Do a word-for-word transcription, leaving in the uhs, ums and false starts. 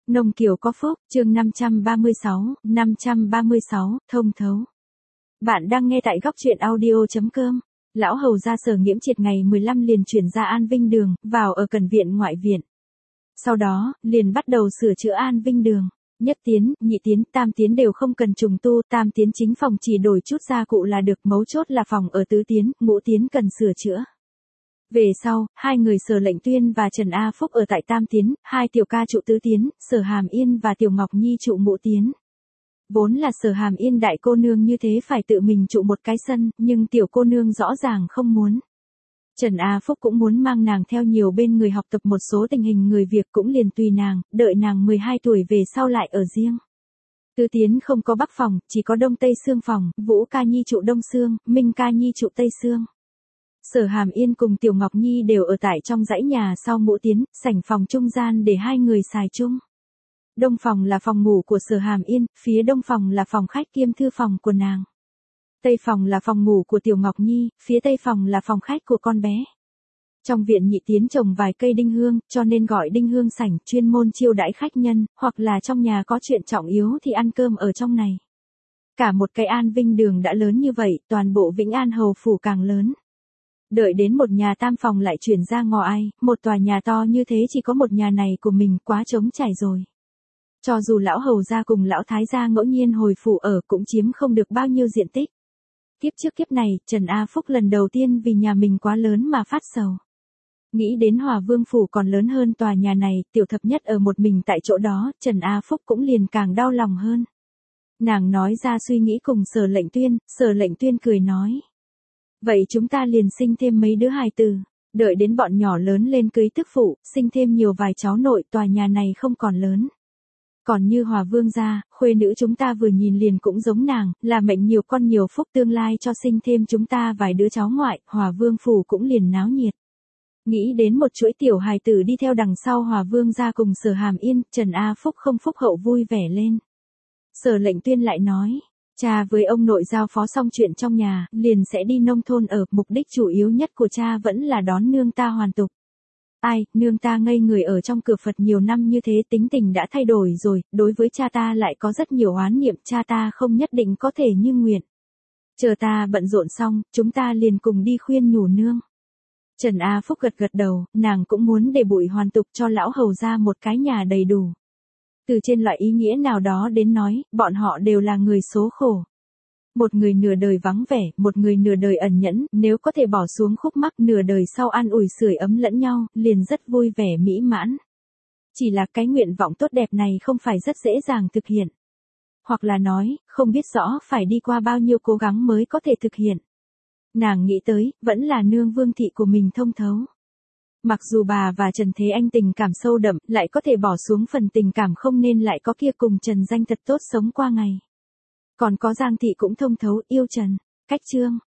Nông Kiều có phúc, chương năm trăm ba mươi sáu, năm trăm ba mươi sáu, thông thấu. Bạn đang nghe tại góc truyện audio chấm com. Lão hầu ra Sở Nghiễm Triệt ngày mười lăm liền chuyển ra An Vinh Đường, vào ở Cẩn Viện ngoại viện. Sau đó, liền bắt đầu sửa chữa An Vinh Đường. Nhất tiến, nhị tiến, tam tiến đều không cần trùng tu, tam tiến chính phòng chỉ đổi chút gia cụ là được, mấu chốt là phòng ở tứ tiến, ngũ tiến cần sửa chữa. Về sau, hai người Sở Lệnh Tuyên và Trần A Phúc ở tại tam tiến, hai tiểu ca trụ tứ tiến, Sở Hàm Yên và Tiểu Ngọc Nhi trụ ngũ tiến. Vốn là Sở Hàm Yên đại cô nương như thế phải tự mình trụ một cái sân, nhưng tiểu cô nương rõ ràng không muốn. Trần A Phúc cũng muốn mang nàng theo nhiều bên người học tập một số tình hình người việc, cũng liền tùy nàng, đợi nàng mười hai tuổi về sau lại ở riêng. Tứ tiến không có bắc phòng, chỉ có đông tây xương phòng, Vũ Ca Nhi trụ đông xương, Minh Ca Nhi trụ tây xương. Sở Hàm Yên cùng Tiểu Ngọc Nhi đều ở tại trong dãy nhà sau ngũ tiến, sảnh phòng trung gian để hai người xài chung. Đông phòng là phòng ngủ của Sở Hàm Yên, phía đông phòng là phòng khách kiêm thư phòng của nàng. Tây phòng là phòng ngủ của Tiểu Ngọc Nhi, phía tây phòng là phòng khách của con bé. Trong viện nhị tiến trồng vài cây đinh hương, cho nên gọi đinh hương sảnh, chuyên môn chiêu đãi khách nhân, hoặc là trong nhà có chuyện trọng yếu thì ăn cơm ở trong này. Cả một cái An Vinh Đường đã lớn như vậy, toàn bộ Vĩnh An hầu phủ càng lớn. Đợi đến một nhà tam phòng lại chuyển ra Ngò Ai, một tòa nhà to như thế chỉ có một nhà này của mình, quá trống trải rồi. Cho dù lão hầu gia cùng lão thái gia ngẫu nhiên hồi phủ ở cũng chiếm không được bao nhiêu diện tích. Kiếp trước kiếp này, Trần A Phúc lần đầu tiên vì nhà mình quá lớn mà phát sầu. Nghĩ đến Hòa Vương phủ còn lớn hơn tòa nhà này, tiểu thập nhất ở một mình tại chỗ đó, Trần A Phúc cũng liền càng đau lòng hơn. Nàng nói ra suy nghĩ cùng Sở Lệnh Tuyên, Sở Lệnh Tuyên cười nói. Vậy chúng ta liền sinh thêm mấy đứa hài tử, đợi đến bọn nhỏ lớn lên cưới tức phụ, sinh thêm nhiều vài cháu nội, tòa nhà này không còn lớn. Còn như Hòa Vương gia, khuê nữ chúng ta vừa nhìn liền cũng giống nàng, là mệnh nhiều con nhiều phúc, tương lai cho sinh thêm chúng ta vài đứa cháu ngoại, Hòa Vương phủ cũng liền náo nhiệt. Nghĩ đến một chuỗi tiểu hài tử đi theo đằng sau Hòa Vương gia cùng Sở Hàm Yên, Trần A Phúc không phúc hậu vui vẻ lên. Sở Lệnh Tuyên lại nói. Cha với ông nội giao phó xong chuyện trong nhà, liền sẽ đi nông thôn ở, mục đích chủ yếu nhất của cha vẫn là đón nương ta hoàn tục. Ai, nương ta ngây người ở trong cửa Phật nhiều năm như thế, tính tình đã thay đổi rồi, đối với cha ta lại có rất nhiều oán niệm, cha ta không nhất định có thể như nguyện. Chờ ta bận rộn xong, chúng ta liền cùng đi khuyên nhủ nương. Trần A Phúc gật gật đầu, nàng cũng muốn để bụi hoàn tục cho lão hầu ra một cái nhà đầy đủ. Từ trên loại ý nghĩa nào đó đến nói, bọn họ đều là người số khổ. Một người nửa đời vắng vẻ, một người nửa đời ẩn nhẫn, nếu có thể bỏ xuống khúc mắc nửa đời sau an ủi sưởi ấm lẫn nhau, liền rất vui vẻ mỹ mãn. Chỉ là cái nguyện vọng tốt đẹp này không phải rất dễ dàng thực hiện. Hoặc là nói, không biết rõ phải đi qua bao nhiêu cố gắng mới có thể thực hiện. Nàng nghĩ tới, vẫn là nương Vương thị của mình thông thấu. Mặc dù bà và Trần Thế Anh tình cảm sâu đậm, lại có thể bỏ xuống phần tình cảm không nên lại có kia cùng Trần Danh thật tốt sống qua ngày. Còn có Giang thị cũng thông thấu, yêu Trần. Cách chương.